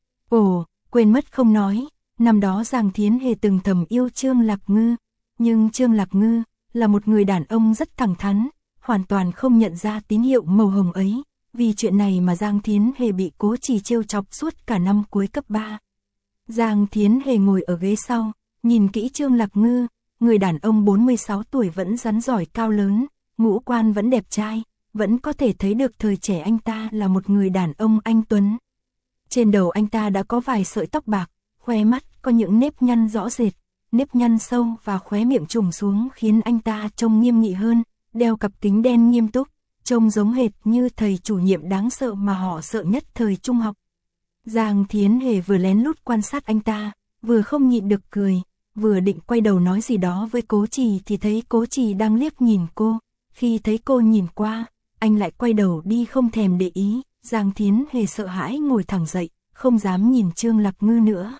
Ồ, quên mất không nói, năm đó Giang Thiến Hề từng thầm yêu Trương Lạc Ngư, nhưng Trương Lạc Ngư là một người đàn ông rất thẳng thắn, hoàn toàn không nhận ra tín hiệu màu hồng ấy, vì chuyện này mà Giang Thiến Hề bị Cố Chỉ trêu chọc suốt cả năm cuối cấp ba. Giang Thiến Hề ngồi ở ghế sau, nhìn kỹ Trương Lạc Ngư, người đàn ông bốn mươi sáu tuổi vẫn rắn giỏi cao lớn, ngũ quan vẫn đẹp trai, vẫn có thể thấy được thời trẻ anh ta là một người đàn ông anh tuấn. Trên đầu anh ta đã có vài sợi tóc bạc, khóe mắt có những nếp nhăn rõ rệt, nếp nhăn sâu và khóe miệng trùng xuống khiến anh ta trông nghiêm nghị hơn, đeo cặp kính đen nghiêm túc, trông giống hệt như thầy chủ nhiệm đáng sợ mà họ sợ nhất thời trung học. Giang Thiến Hề vừa lén lút quan sát anh ta, vừa không nhịn được cười, vừa định quay đầu nói gì đó với Cố Chỉ thì thấy Cố Chỉ đang liếc nhìn cô, khi thấy cô nhìn qua, anh lại quay đầu đi không thèm để ý. Giang Thiến Hề sợ hãi ngồi thẳng dậy, không dám nhìn Trương Lạc Ngư nữa.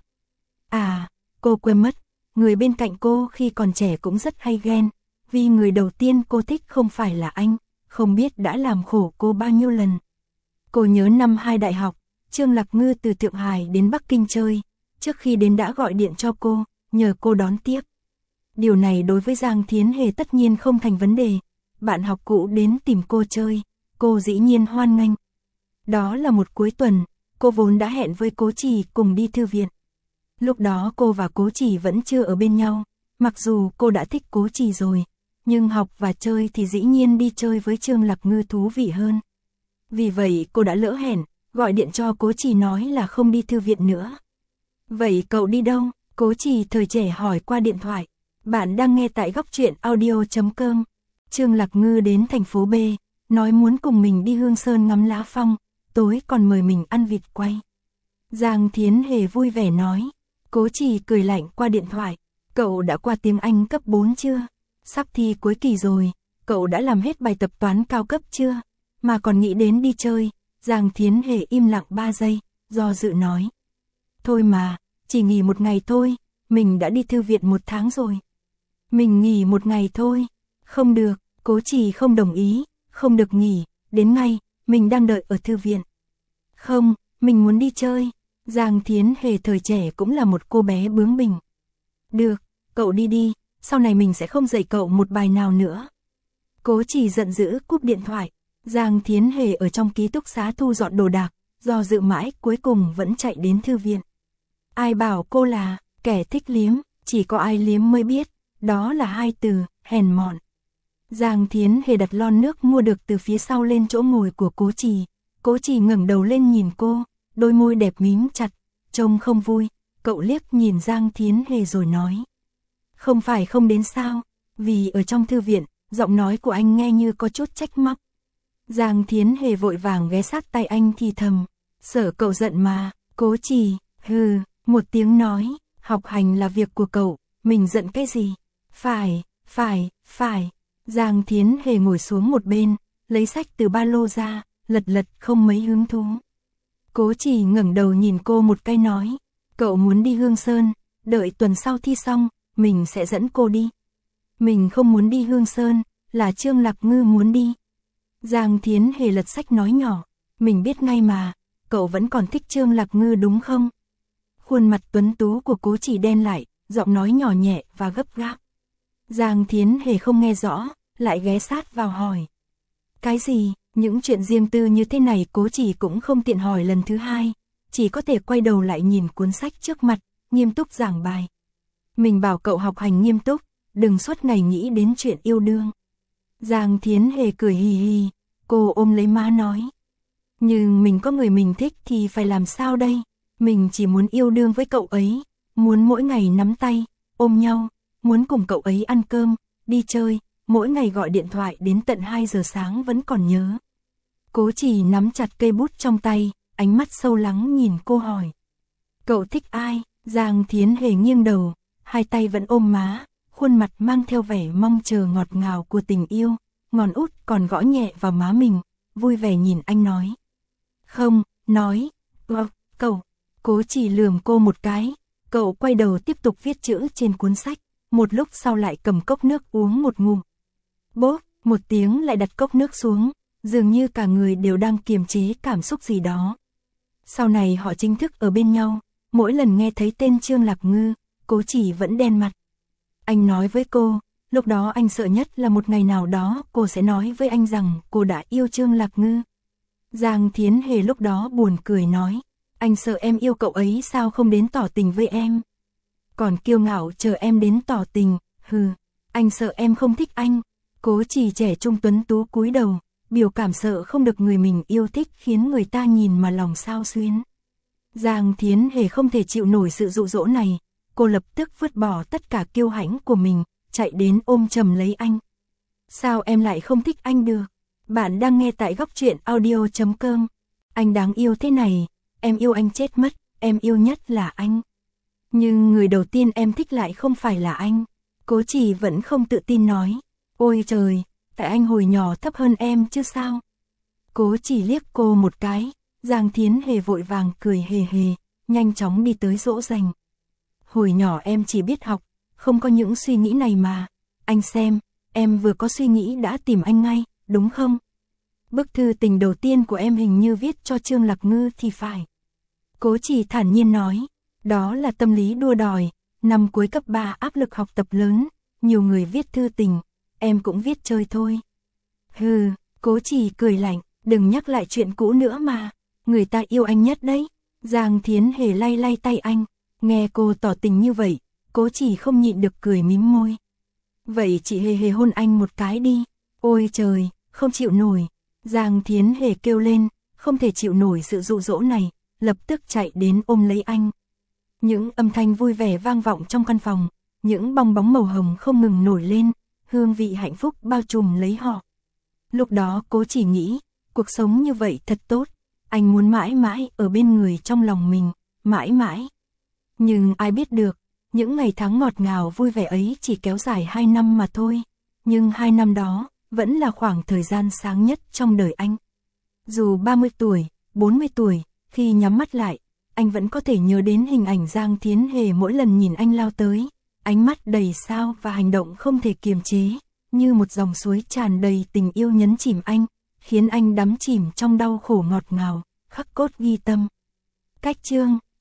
À, cô quên mất, người bên cạnh cô khi còn trẻ cũng rất hay ghen, vì người đầu tiên cô thích không phải là anh, không biết đã làm khổ cô bao nhiêu lần. Cô nhớ năm hai đại học, Trương Lạc Ngư từ Thượng Hải đến Bắc Kinh chơi, trước khi đến đã gọi điện cho cô, nhờ cô đón tiếp. Điều này đối với Giang Thiến Hề tất nhiên không thành vấn đề, bạn học cũ đến tìm cô chơi, cô dĩ nhiên hoan nghênh. Đó là một cuối tuần, cô vốn đã hẹn với Cố Chỉ cùng đi thư viện. Lúc đó cô và Cố Chỉ vẫn chưa ở bên nhau, mặc dù cô đã thích Cố Chỉ rồi, nhưng học và chơi thì dĩ nhiên đi chơi với Trương Lạc Ngư thú vị hơn. Vì vậy cô đã lỡ hẹn, gọi điện cho Cố Chỉ nói là không đi thư viện nữa. Vậy cậu đi đâu? Cố Chỉ thời trẻ hỏi qua điện thoại. Bạn đang nghe tại góc truyện audio chấm com. Trương Lạc Ngư đến thành phố B, nói muốn cùng mình đi Hương Sơn ngắm lá phong, tối còn mời mình ăn vịt quay. Giang Thiến Hề vui vẻ nói. Cố Chỉ cười lạnh qua điện thoại. Cậu đã qua tiếng Anh cấp bốn chưa? Sắp thi cuối kỳ rồi, cậu đã làm hết bài tập toán cao cấp chưa? Mà còn nghĩ đến đi chơi. Giang Thiến Hề im lặng ba giây, do dự nói. Thôi mà, chỉ nghỉ một ngày thôi, mình đã đi thư viện một tháng rồi. Mình nghỉ một ngày thôi. Không được, Cố Chỉ không đồng ý, không được nghỉ, đến ngay, mình đang đợi ở thư viện. Không, mình muốn đi chơi. Giang Thiến Hề thời trẻ cũng là một cô bé bướng bỉnh. Được, cậu đi đi, sau này mình sẽ không dạy cậu một bài nào nữa. Cố Chỉ giận dữ cúp điện thoại. Giang Thiến Hề ở trong ký túc xá thu dọn đồ đạc, do dự mãi cuối cùng vẫn chạy đến thư viện. Ai bảo cô là kẻ thích liếm, chỉ có ai liếm mới biết, đó là hai từ, hèn mọn. Giang Thiến Hề đặt lon nước mua được từ phía sau lên chỗ ngồi của Cố Trì. Cố Trì ngẩng đầu lên nhìn cô, đôi môi đẹp mím chặt, trông không vui. Cậu liếc nhìn Giang Thiến Hề rồi nói. Không phải không đến sao, vì ở trong thư viện, giọng nói của anh nghe như có chút trách móc. Giang Thiến Hề vội vàng ghé sát tay anh thì thầm. Sợ cậu giận mà. Cố Trì, hừ, một tiếng nói. Học hành là việc của cậu, mình giận cái gì? Phải, phải, phải. Giang Thiến Hề ngồi xuống một bên, lấy sách từ ba lô ra, lật lật không mấy hứng thú. Cố Trì ngẩng đầu nhìn cô một cái nói. Cậu muốn đi Hương Sơn, đợi tuần sau thi xong, mình sẽ dẫn cô đi. Mình không muốn đi Hương Sơn, là Trương Lạc Ngư muốn đi. Giang Thiến Hề lật sách nói nhỏ. Mình biết ngay mà, cậu vẫn còn thích Trương Lạc Ngư đúng không? Khuôn mặt tuấn tú của Cố Trì đen lại, giọng nói nhỏ nhẹ và gấp gáp. Giang Thiến Hề không nghe rõ, lại ghé sát vào hỏi. Cái gì? Những chuyện riêng tư như thế này Cố Trì cũng không tiện hỏi lần thứ hai, chỉ có thể quay đầu lại nhìn cuốn sách trước mặt, nghiêm túc giảng bài. Mình bảo cậu học hành nghiêm túc, đừng suốt ngày nghĩ đến chuyện yêu đương. Giang Thiến Hề cười hì hì, cô ôm lấy má nói. Nhưng mình có người mình thích thì phải làm sao đây? Mình chỉ muốn yêu đương với cậu ấy, muốn mỗi ngày nắm tay, ôm nhau, muốn cùng cậu ấy ăn cơm, đi chơi, mỗi ngày gọi điện thoại đến tận hai giờ sáng vẫn còn nhớ. Cố Trì nắm chặt cây bút trong tay, ánh mắt sâu lắng nhìn cô hỏi. Cậu thích ai? Giang Thiến Hề nghiêng đầu, hai tay vẫn ôm má, khuôn mặt mang theo vẻ mong chờ ngọt ngào của tình yêu, ngón út còn gõ nhẹ vào má mình, vui vẻ nhìn anh nói. Không, nói, ờ, cậu. Cố Trì lườm cô một cái, cậu quay đầu tiếp tục viết chữ trên cuốn sách, một lúc sau lại cầm cốc nước uống một ngụm. Bốp, một tiếng lại đặt cốc nước xuống, dường như cả người đều đang kiềm chế cảm xúc gì đó. Sau này họ chính thức ở bên nhau, mỗi lần nghe thấy tên Trương Lạc Ngư, Cố Trì vẫn đen mặt. Anh nói với cô, lúc đó anh sợ nhất là một ngày nào đó cô sẽ nói với anh rằng cô đã yêu Trương Lạc Ngư. Giang Thiến Hề lúc đó buồn cười nói, anh sợ em yêu cậu ấy sao không đến tỏ tình với em. Còn kiêu ngạo chờ em đến tỏ tình, hừ, anh sợ em không thích anh. Cố Trì trẻ trung tuấn tú cúi đầu, biểu cảm sợ không được người mình yêu thích khiến người ta nhìn mà lòng xao xuyến. Giang Thiến Hề không thể chịu nổi sự dụ dỗ này, cô lập tức vứt bỏ tất cả kiêu hãnh của mình, chạy đến ôm chầm lấy anh. Sao em lại không thích anh được? Bạn đang nghe tại góc truyện audio chấm com. Anh đáng yêu thế này, em yêu anh chết mất, em yêu nhất là anh. Nhưng người đầu tiên em thích lại không phải là anh. Cố Trì vẫn không tự tin nói. Ôi trời, tại anh hồi nhỏ thấp hơn em chứ sao? Cố Trì liếc cô một cái, Giang Thiến Hề vội vàng cười hề hề, nhanh chóng đi tới dỗ dành. Hồi nhỏ em chỉ biết học, không có những suy nghĩ này mà. Anh xem, em vừa có suy nghĩ đã tìm anh ngay, đúng không? Bức thư tình đầu tiên của em hình như viết cho Trương Lạc Ngư thì phải. Cố Trì thản nhiên nói, đó là tâm lý đua đòi, năm cuối cấp ba áp lực học tập lớn, nhiều người viết thư tình, em cũng viết chơi thôi. Hừ, Cố Trì cười lạnh, đừng nhắc lại chuyện cũ nữa mà, người ta yêu anh nhất đấy. Giang Thiến Hề lay lay tay anh, nghe cô tỏ tình như vậy, Cố Trì không nhịn được cười mím môi. Vậy chị Hề Hề hôn anh một cái đi. Ôi trời, không chịu nổi. Giang Thiến Hề kêu lên, không thể chịu nổi sự dụ dỗ này, lập tức chạy đến ôm lấy anh. Những âm thanh vui vẻ vang vọng trong căn phòng, những bong bóng màu hồng không ngừng nổi lên, hương vị hạnh phúc bao trùm lấy họ. Lúc đó Cố Chỉ nghĩ, cuộc sống như vậy thật tốt, anh muốn mãi mãi ở bên người trong lòng mình, mãi mãi. Nhưng ai biết được, những ngày tháng ngọt ngào vui vẻ ấy chỉ kéo dài hai năm mà thôi, nhưng hai năm đó vẫn là khoảng thời gian sáng nhất trong đời anh. Dù ba mươi tuổi, bốn mươi tuổi, khi nhắm mắt lại, anh vẫn có thể nhớ đến hình ảnh Giang Thiến Hề mỗi lần nhìn anh lao tới, ánh mắt đầy sao và hành động không thể kiềm chế, như một dòng suối tràn đầy tình yêu nhấn chìm anh, khiến anh đắm chìm trong đau khổ ngọt ngào, khắc cốt ghi tâm. Cách chương